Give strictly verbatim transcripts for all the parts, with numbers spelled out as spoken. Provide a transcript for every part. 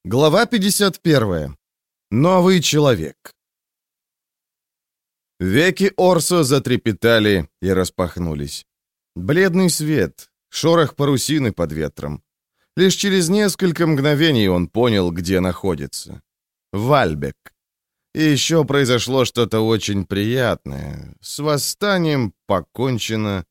Глава пятьдесят первая. Новый человек. Веки Орсо затрепетали и распахнулись. Бледный свет, шорох парусины под ветром. Лишь через несколько мгновений он понял, где находится. Вальбек. И еще произошло что-то очень приятное. С восстанием покончено.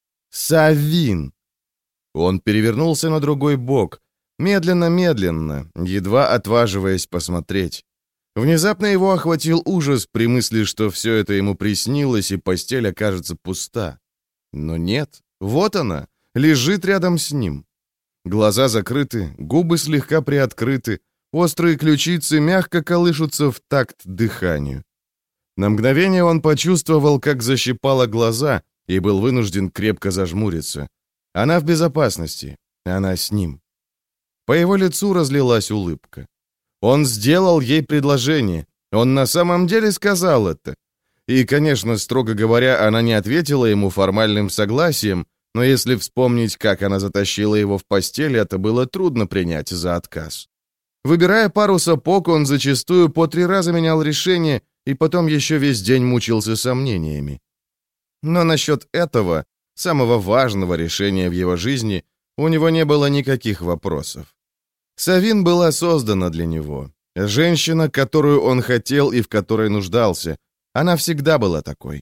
Савин. Он перевернулся на другой бок. Медленно-медленно, едва отваживаясь посмотреть. Внезапно его охватил ужас при мысли, что все это ему приснилось, и постель окажется пуста. Но нет, вот она, лежит рядом с ним. Глаза закрыты, губы слегка приоткрыты, острые ключицы мягко колышутся в такт дыханию. На мгновение он почувствовал, как защипало глаза, и был вынужден крепко зажмуриться. Она в безопасности, она с ним. По его лицу разлилась улыбка. Он сделал ей предложение. Он на самом деле сказал это. И, конечно, строго говоря, она не ответила ему формальным согласием, но если вспомнить, как она затащила его в постель, это было трудно принять за отказ. Выбирая пару сапог, он зачастую по три раза менял решение и потом еще весь день мучился сомнениями. Но насчет этого, самого важного решения в его жизни, у него не было никаких вопросов. Савин была создана для него. Женщина, которую он хотел и в которой нуждался. Она всегда была такой.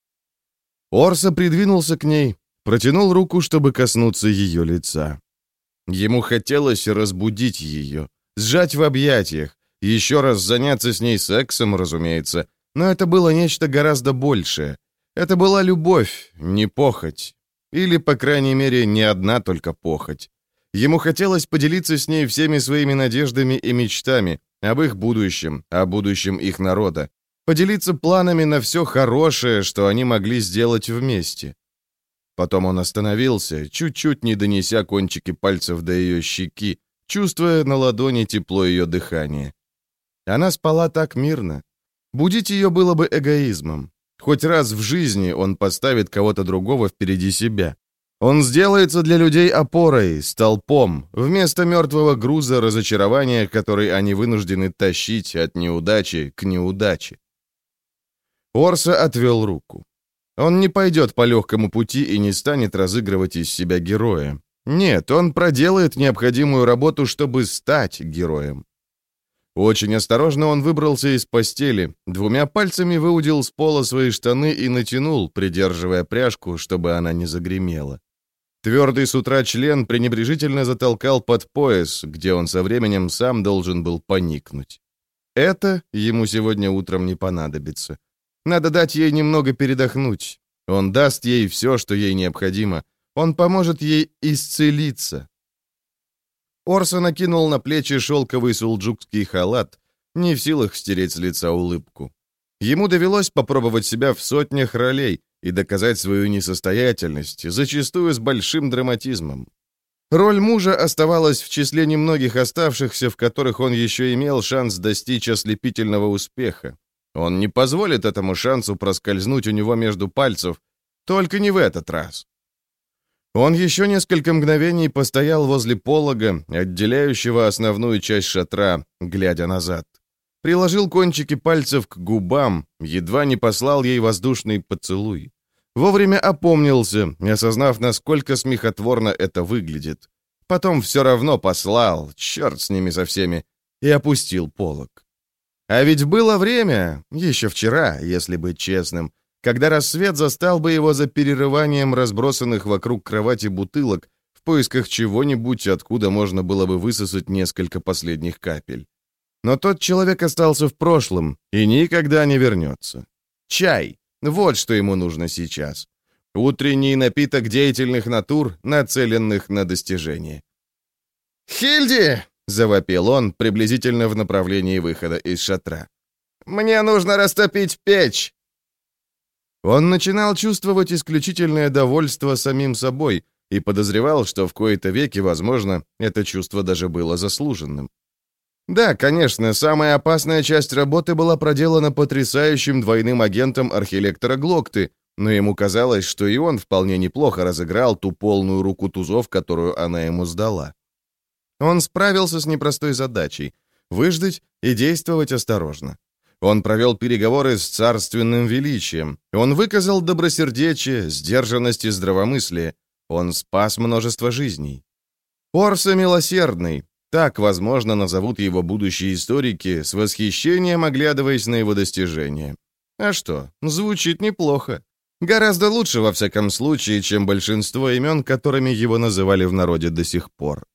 Орсо придвинулся к ней, протянул руку, чтобы коснуться ее лица. Ему хотелось разбудить ее, сжать в объятиях, еще раз заняться с ней сексом, разумеется, но это было нечто гораздо большее. Это была любовь, не похоть. Или, по крайней мере, не одна только похоть. Ему хотелось поделиться с ней всеми своими надеждами и мечтами об их будущем, о будущем их народа, поделиться планами на все хорошее, что они могли сделать вместе. Потом он остановился, чуть-чуть не донеся кончики пальцев до ее щеки, чувствуя на ладони тепло ее дыхания. Она спала так мирно. Будить ее было бы эгоизмом. Хоть раз в жизни он поставит кого-то другого впереди себя. Он сделается для людей опорой, столпом, вместо мертвого груза разочарования, который они вынуждены тащить от неудачи к неудаче. Орсо отвел руку. Он не пойдет по легкому пути и не станет разыгрывать из себя героя. Нет, он проделает необходимую работу, чтобы стать героем. Очень осторожно он выбрался из постели, двумя пальцами выудил с пола свои штаны и натянул, придерживая пряжку, чтобы она не загремела. Твердый с утра член пренебрежительно затолкал под пояс, где он со временем сам должен был поникнуть. Это ему сегодня утром не понадобится. Надо дать ей немного передохнуть. Он даст ей все, что ей необходимо. Он поможет ей исцелиться. Орсо накинул на плечи шелковый сулджукский халат, не в силах стереть с лица улыбку. Ему довелось попробовать себя в сотнях ролей и доказать свою несостоятельность, зачастую с большим драматизмом. Роль мужа оставалась в числе немногих оставшихся, в которых он еще имел шанс достичь ослепительного успеха. Он не позволит этому шансу проскользнуть у него между пальцев, только не в этот раз. Он еще несколько мгновений постоял возле полога, отделяющего основную часть шатра, глядя назад. Приложил кончики пальцев к губам, едва не послал ей воздушный поцелуй. Вовремя опомнился, осознав, насколько смехотворно это выглядит. Потом все равно послал, черт с ними со всеми, и опустил полог. А ведь было время, еще вчера, если быть честным, когда рассвет застал бы его за перерыванием разбросанных вокруг кровати бутылок в поисках чего-нибудь, откуда можно было бы высосать несколько последних капель. Но тот человек остался в прошлом и никогда не вернется. Чай — вот что ему нужно сейчас. Утренний напиток деятельных натур, нацеленных на достижение. «Хильди!» — завопил он, приблизительно в направлении выхода из шатра. «Мне нужно растопить печь!» Он начинал чувствовать исключительное довольство самим собой и подозревал, что в кои-то веки, возможно, это чувство даже было заслуженным. Да, конечно, самая опасная часть работы была проделана потрясающим двойным агентом архилектора Глокты, но ему казалось, что и он вполне неплохо разыграл ту полную руку тузов, которую она ему сдала. Он справился с непростой задачей — выждать и действовать осторожно. Он провел переговоры с царственным величием. Он выказал добросердечие, сдержанность и здравомыслие. Он спас множество жизней. Орса милосердный. Так, возможно, назовут его будущие историки, с восхищением оглядываясь на его достижения. А что, звучит неплохо. Гораздо лучше, во всяком случае, чем большинство имен, которыми его называли в народе до сих пор.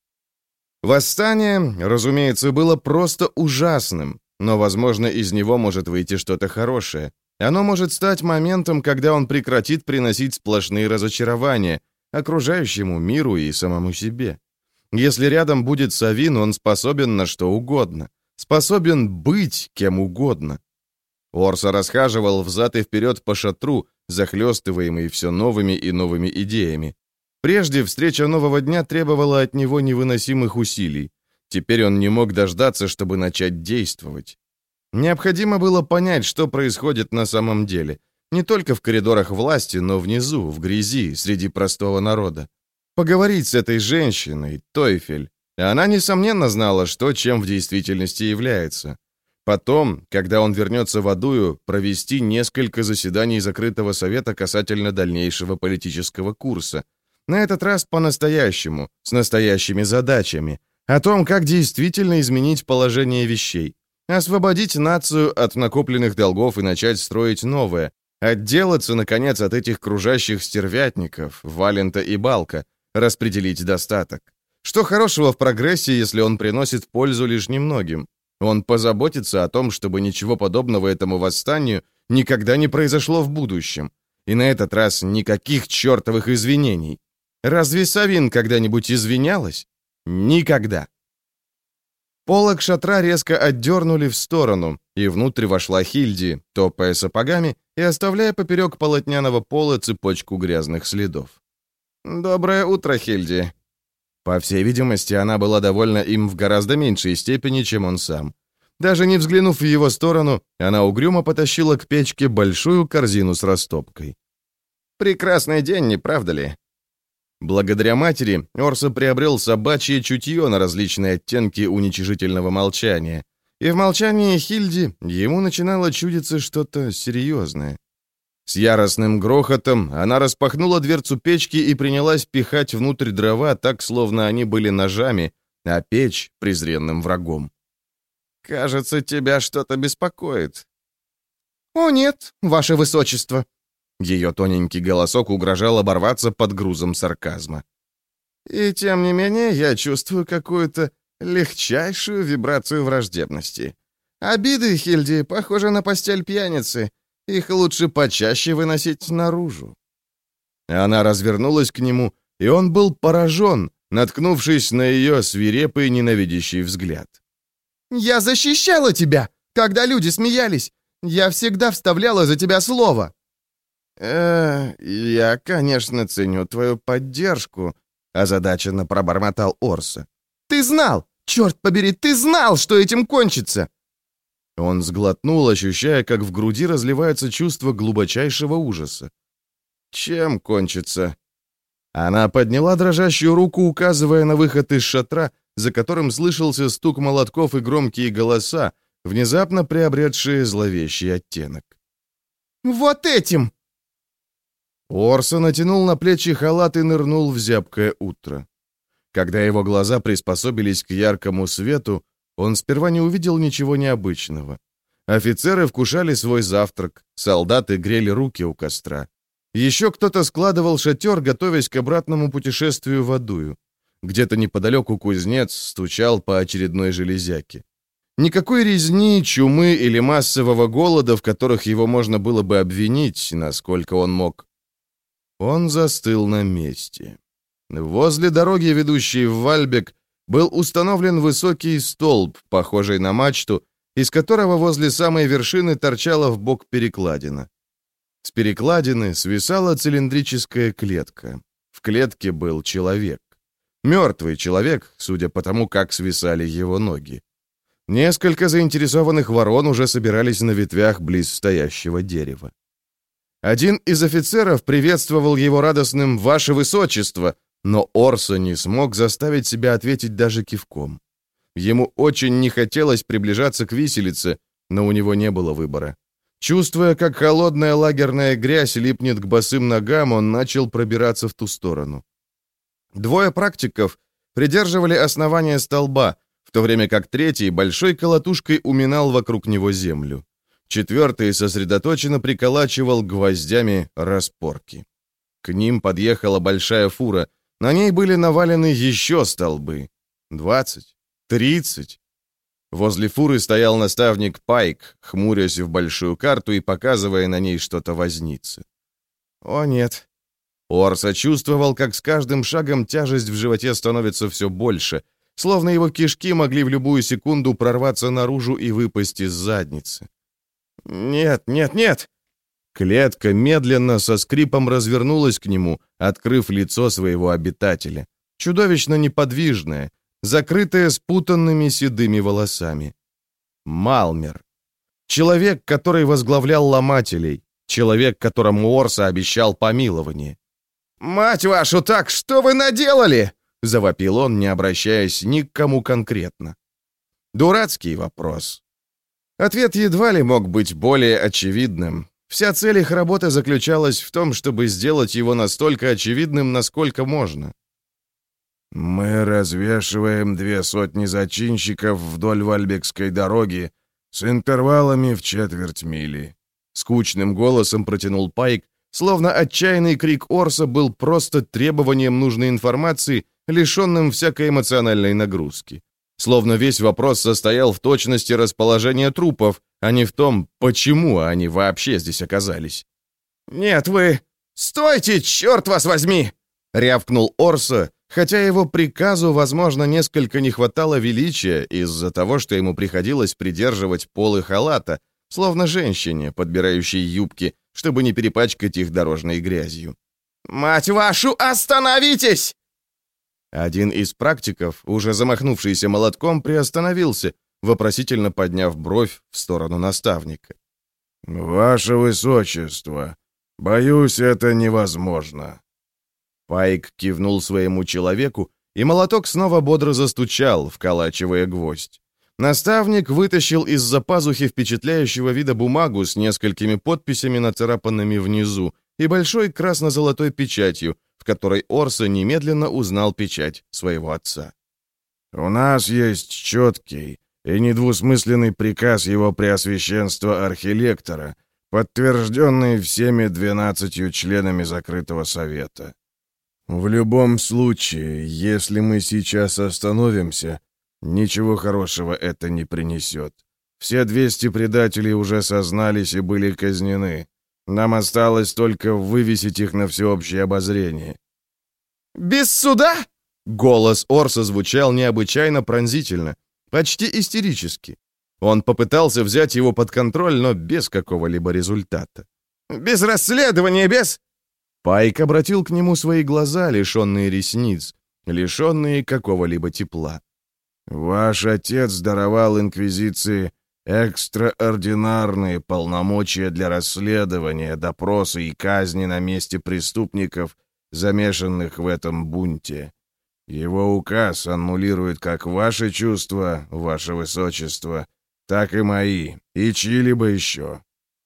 Восстание, разумеется, было просто ужасным, но, возможно, из него может выйти что-то хорошее. Оно может стать моментом, когда он прекратит приносить сплошные разочарования окружающему миру и самому себе. Если рядом будет Савин, он способен на что угодно. Способен быть кем угодно. Орса расхаживал взад и вперед по шатру, захлестываемый все новыми и новыми идеями. Прежде встреча нового дня требовала от него невыносимых усилий. Теперь он не мог дождаться, чтобы начать действовать. Необходимо было понять, что происходит на самом деле. Не только в коридорах власти, но внизу, в грязи, среди простого народа. Поговорить с этой женщиной, Тойфель. Она, несомненно, знала, что чем в действительности является. Потом, когда он вернется в Адую, провести несколько заседаний закрытого совета касательно дальнейшего политического курса. На этот раз по-настоящему, с настоящими задачами. О том, как действительно изменить положение вещей. Освободить нацию от накопленных долгов и начать строить новое. Отделаться, наконец, от этих кружащих стервятников, Валента и Балка. Распределить достаток. Что хорошего в прогрессе, если он приносит пользу лишь немногим? Он позаботится о том, чтобы ничего подобного этому восстанию никогда не произошло в будущем. И на этот раз никаких чертовых извинений. Разве Савин когда-нибудь извинялась? Никогда. Полог шатра резко отдернули в сторону, и внутрь вошла Хильди, топая сапогами и оставляя поперек полотняного пола цепочку грязных следов. «Доброе утро, Хильди». По всей видимости, она была довольна им в гораздо меньшей степени, чем он сам. Даже не взглянув в его сторону, она угрюмо потащила к печке большую корзину с растопкой. «Прекрасный день, не правда ли?» Благодаря матери Орса приобрел собачье чутье на различные оттенки уничижительного молчания, и в молчании Хильди ему начинало чудиться что-то серьезное. С яростным грохотом она распахнула дверцу печки и принялась пихать внутрь дрова так, словно они были ножами, а печь — презренным врагом. «Кажется, тебя что-то беспокоит». «О, нет, ваше высочество!» Ее тоненький голосок угрожал оборваться под грузом сарказма. «И тем не менее я чувствую какую-то легчайшую вибрацию враждебности. Обиды, Хильди, похожи на постель пьяницы. Их лучше почаще выносить наружу». Она развернулась к нему, и он был поражен, наткнувшись на ее свирепый ненавидящий взгляд. «Я защищала тебя, когда люди смеялись. Я всегда вставляла за тебя слово». «Э, я, конечно, ценю твою поддержку», — озадаченно пробормотал Орса. «Ты знал! Черт побери, ты знал, что этим кончится!» Он сглотнул, ощущая, как в груди разливается чувство глубочайшего ужаса. «Чем кончится?» Она подняла дрожащую руку, указывая на выход из шатра, за которым слышался стук молотков и громкие голоса, внезапно приобретшие зловещий оттенок. «Вот этим!» Орса натянул на плечи халат и нырнул в зябкое утро. Когда его глаза приспособились к яркому свету, он сперва не увидел ничего необычного. Офицеры вкушали свой завтрак, солдаты грели руки у костра. Еще кто-то складывал шатер, готовясь к обратному путешествию в Адую. Где-то неподалеку кузнец стучал по очередной железяке. Никакой резни, чумы или массового голода, в которых его можно было бы обвинить, насколько он мог. Он застыл на месте. Возле дороги, ведущей в Вальбек, был установлен высокий столб, похожий на мачту, из которого возле самой вершины торчала вбок перекладина. С перекладины свисала цилиндрическая клетка. В клетке был человек. Мертвый человек, судя по тому, как свисали его ноги. Несколько заинтересованных ворон уже собирались на ветвях близ стоящего дерева. Один из офицеров приветствовал его радостным «Ваше Высочество», Но Орса не смог заставить себя ответить даже кивком. Ему очень не хотелось приближаться к виселице, но у него не было выбора. Чувствуя, как холодная лагерная грязь липнет к босым ногам, он начал пробираться в ту сторону. Двое практиков придерживали основание столба, в то время как третий большой колотушкой уминал вокруг него землю. Четвертый сосредоточенно приколачивал гвоздями распорки. К ним подъехала большая фура. На ней были навалены еще столбы. Двадцать, тридцать. Возле фуры стоял наставник Пайк, хмурясь в большую карту и показывая на ней что-то вознице. О, нет. Орса чувствовал, как с каждым шагом тяжесть в животе становится все больше, словно его кишки могли в любую секунду прорваться наружу и выпасть из задницы. «Нет, нет, нет!» Клетка медленно со скрипом развернулась к нему, открыв лицо своего обитателя. Чудовищно неподвижное, закрытое спутанными седыми волосами. Малмер. Человек, который возглавлял ломателей. Человек, которому Орса обещал помилование. «Мать вашу, так что вы наделали?» — завопил он, не обращаясь ни к кому конкретно. Дурацкий вопрос. Ответ едва ли мог быть более очевидным. Вся цель их работы заключалась в том, чтобы сделать его настолько очевидным, насколько можно. «Мы развешиваем две сотни зачинщиков вдоль Вальбекской дороги с интервалами в четверть мили», — скучным голосом протянул Пайк, словно отчаянный крик Орса был просто требованием нужной информации, лишенным всякой эмоциональной нагрузки. Словно весь вопрос состоял в точности расположения трупов, а не в том, почему они вообще здесь оказались. «Нет, вы... Стойте, черт вас возьми!» — рявкнул Орса, хотя его приказу, возможно, несколько не хватало величия из-за того, что ему приходилось придерживать полы халата, словно женщине, подбирающей юбки, чтобы не перепачкать их дорожной грязью. «Мать вашу, остановитесь!» Один из практиков, уже замахнувшийся молотком, приостановился, вопросительно подняв бровь в сторону наставника. «Ваше Высочество, боюсь, это невозможно». Пайк кивнул своему человеку, и молоток снова бодро застучал, вколачивая гвоздь. Наставник вытащил из-за пазухи впечатляющего вида бумагу с несколькими подписями, нацарапанными внизу, и большой красно-золотой печатью, в которой Орса немедленно узнал печать своего отца. «У нас есть четкий и недвусмысленный приказ его преосвященства архилектора, подтвержденный всеми двенадцатью членами закрытого совета. В любом случае, если мы сейчас остановимся, ничего хорошего это не принесет. Все двести предателей уже сознались и были казнены. Нам осталось только вывесить их на всеобщее обозрение». «Без суда?» Голос Орса звучал необычайно пронзительно, почти истерически. Он попытался взять его под контроль, но без какого-либо результата. «Без расследования, без...» Пайк обратил к нему свои глаза, лишенные ресниц, лишенные какого-либо тепла. «Ваш отец даровал Инквизиции экстраординарные полномочия для расследования, допроса и казни на месте преступников, замешанных в этом бунте. Его указ аннулирует как ваши чувства, ваше высочество, так и мои, и чьи-либо еще».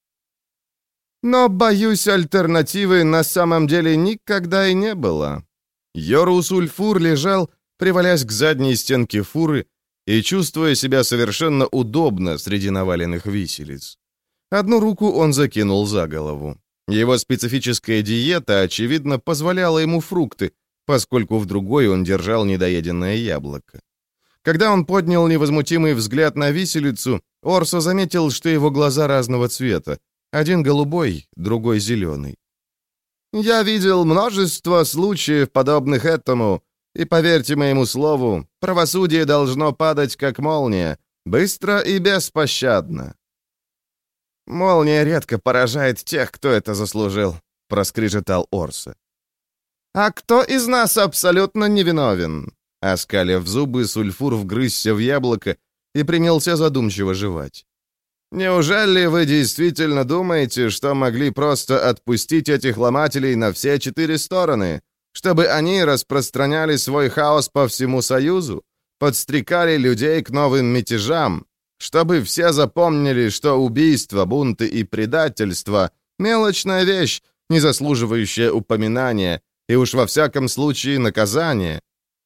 «Но, боюсь, альтернативы на самом деле никогда и не было». Йорус Ульфур лежал, привалясь к задней стенке фуры и чувствуя себя совершенно удобно среди наваленных виселиц. Одну руку он закинул за голову. Его специфическая диета, очевидно, позволяла ему фрукты, поскольку в другой он держал недоеденное яблоко. Когда он поднял невозмутимый взгляд на виселицу, Орсо заметил, что его глаза разного цвета. Один голубой, другой зеленый. «Я видел множество случаев, подобных этому, и, поверьте моему слову, правосудие должно падать, как молния, быстро и беспощадно». «Молния редко поражает тех, кто это заслужил», — проскрежетал Орса. «А кто из нас абсолютно невиновен?» Оскалив зубы, Сульфур вгрызся в яблоко и принялся задумчиво жевать. «Неужели вы действительно думаете, что могли просто отпустить этих ломателей на все четыре стороны? Чтобы они распространяли свой хаос по всему Союзу, подстрекали людей к новым мятежам, чтобы все запомнили, что убийства, бунты и предательство — мелочная вещь, не заслуживающая упоминания, и уж во всяком случае наказания.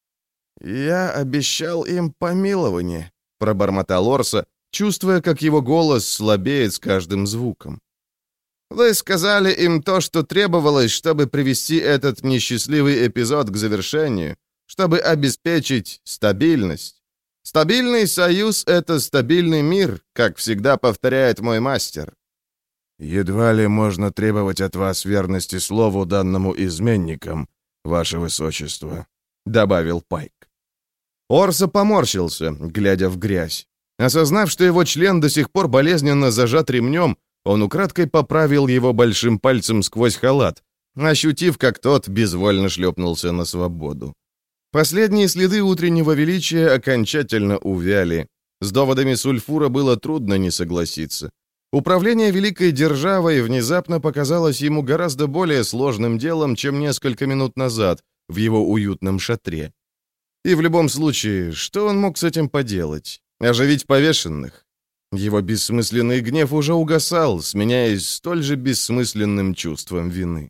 «Я обещал им помилование», — пробормотал Орса, чувствуя, как его голос слабеет с каждым звуком. «Вы сказали им то, что требовалось, чтобы привести этот несчастливый эпизод к завершению, чтобы обеспечить стабильность. Стабильный союз — это стабильный мир, как всегда повторяет мой мастер». «Едва ли можно требовать от вас верности слову данному изменникам, ваше высочество», — добавил Пайк. Орса поморщился, глядя в грязь. Осознав, что его член до сих пор болезненно зажат ремнем, он украдкой поправил его большим пальцем сквозь халат, ощутив, как тот безвольно шлепнулся на свободу. Последние следы утреннего величия окончательно увяли. С доводами Сульфура было трудно не согласиться. Управление великой державой внезапно показалось ему гораздо более сложным делом, чем несколько минут назад в его уютном шатре. И в любом случае, что он мог с этим поделать? Оживить повешенных? Его бессмысленный гнев уже угасал, сменяясь столь же бессмысленным чувством вины.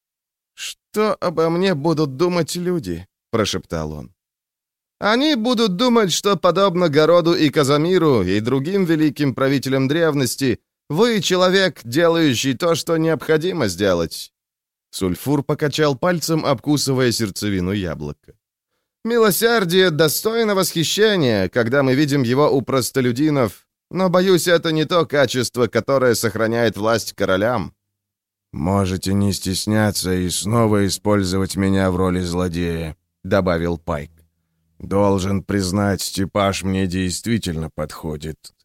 «Что обо мне будут думать люди?» — прошептал он. «Они будут думать, что, подобно Городу и Казамиру и другим великим правителям древности, вы человек, делающий то, что необходимо сделать». Сульфур покачал пальцем, обкусывая сердцевину яблока. «Милосердие достойно восхищения, когда мы видим его у простолюдинов, но, боюсь, это не то качество, которое сохраняет власть королям». «Можете не стесняться и снова использовать меня в роли злодея», — добавил Пайк. «Должен признать, типаж мне действительно подходит».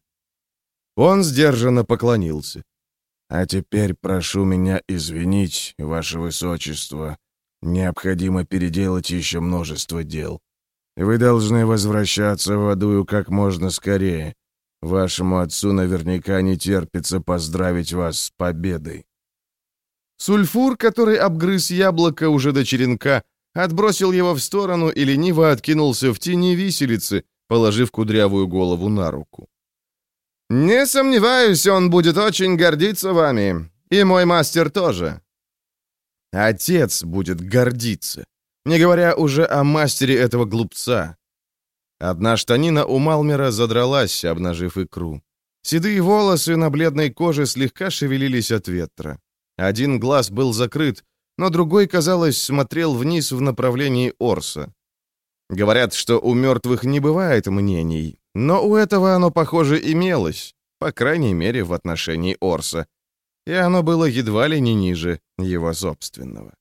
Он сдержанно поклонился. «А теперь прошу меня извинить, ваше высочество. Необходимо переделать еще множество дел. Вы должны возвращаться в Адую как можно скорее. Вашему отцу наверняка не терпится поздравить вас с победой». Сульфур, который обгрыз яблоко уже до черенка, отбросил его в сторону и лениво откинулся в тени виселицы, положив кудрявую голову на руку. «Не сомневаюсь, он будет очень гордиться вами. И мой мастер тоже». Отец будет гордиться, не говоря уже о мастере этого глупца. Одна штанина у Малмера задралась, обнажив икру. Седые волосы на бледной коже слегка шевелились от ветра. Один глаз был закрыт, но другой, казалось, смотрел вниз в направлении Орса. Говорят, что у мертвых не бывает мнений, но у этого оно, похоже, имелось, по крайней мере, в отношении Орса. И оно было едва ли не ниже его собственного.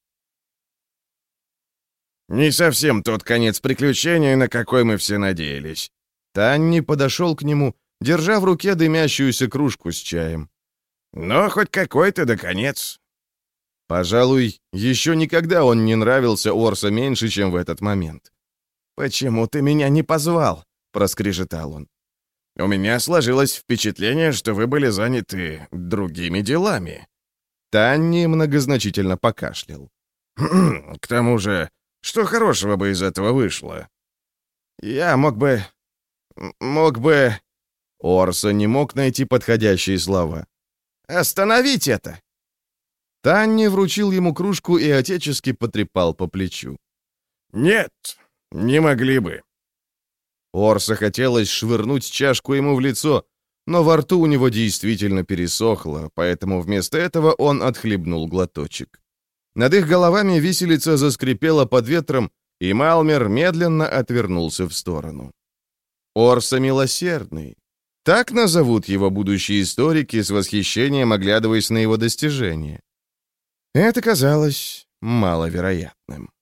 «Не совсем тот конец приключения, на какой мы все надеялись». Танни подошел к нему, держа в руке дымящуюся кружку с чаем. «Но хоть какой-то да конец». Пожалуй, еще никогда он не нравился Орса меньше, чем в этот момент. «Почему ты меня не позвал?» — проскрежетал он. «У меня сложилось впечатление, что вы были заняты другими делами». Танни многозначительно покашлял. «К тому же, что хорошего бы из этого вышло?» «Я мог бы... мог бы...» Орса не мог найти подходящие слова. «Остановить это!» Танни вручил ему кружку и отечески потрепал по плечу. «Нет, не могли бы». Орса хотелось швырнуть чашку ему в лицо, но во рту у него действительно пересохло, поэтому вместо этого он отхлебнул глоточек. Над их головами виселица заскрипела под ветром, и Малмер медленно отвернулся в сторону. Орса милосердный. Так назовут его будущие историки, с восхищением оглядываясь на его достижения. Это казалось маловероятным.